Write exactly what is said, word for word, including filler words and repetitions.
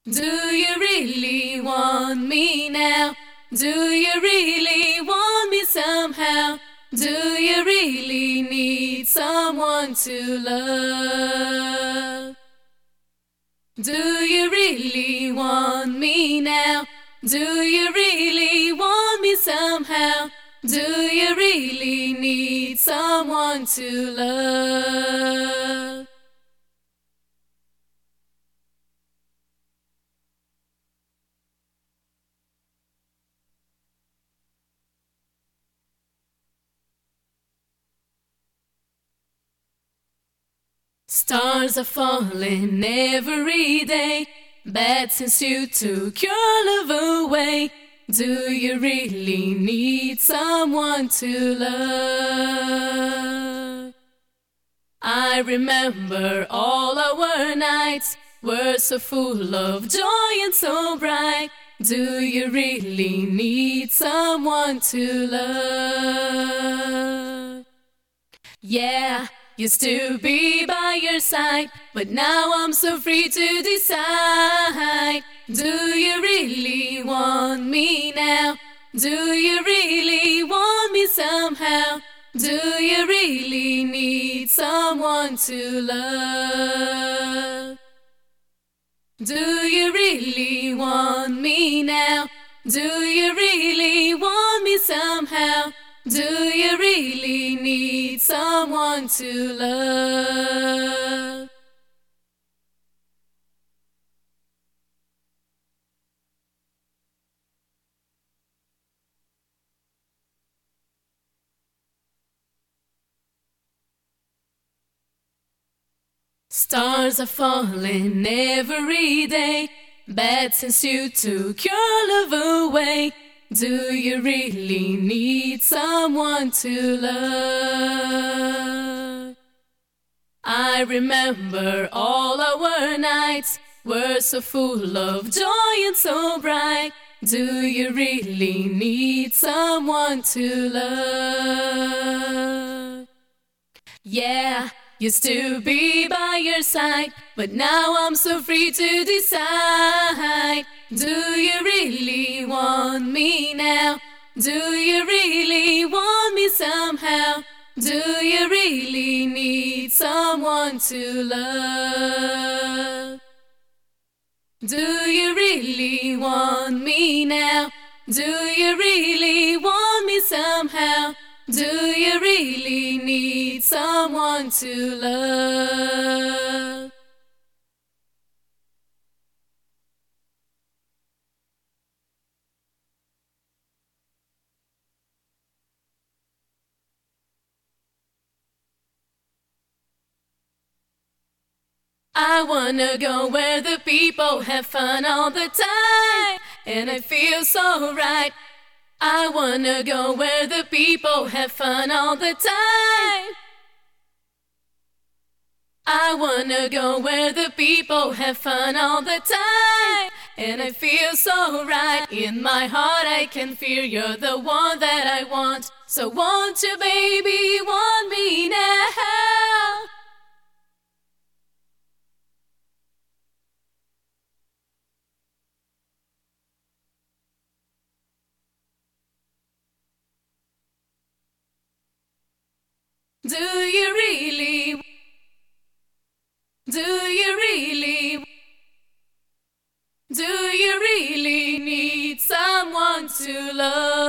Do you really want me now? Do you really want me somehow? Do you really need someone to love? Do you really want me now? Do you really want me somehow? Do you really need someone to love? Stars are falling every day, bad since you took your love away. Do you really need someone to love? I remember all our nights were so full of joy and so bright. Do you really need someone to love? Yeah, used to be by your side, but now I'm so free to decide. Do you really want me now? Do you really want me somehow? Do you really need someone to love? Do you really want me now? Do you really want me somehow? Do you really need someone to love? Stars are falling every day, bad since you took your love away. Do you really need someone to love? I remember all our nights were so full of joy and so bright. Do you really need someone to love? Yeah, used to be by your side, but now I'm so free to decide. Do you really want me now? Do you really want me somehow? Do you really need someone to love? Do you really want me now? Do you really want me somehow? Do you really need someone to love? I wanna go where the people have fun all the time, and I feel so right. I wanna go where the people have fun all the time. I wanna go where the people have fun all the time, and I feel so right. In my heart I can feel you're the one that I want. So won't you, baby, want me now? Do you really? Do you really? Do you really need someone to love?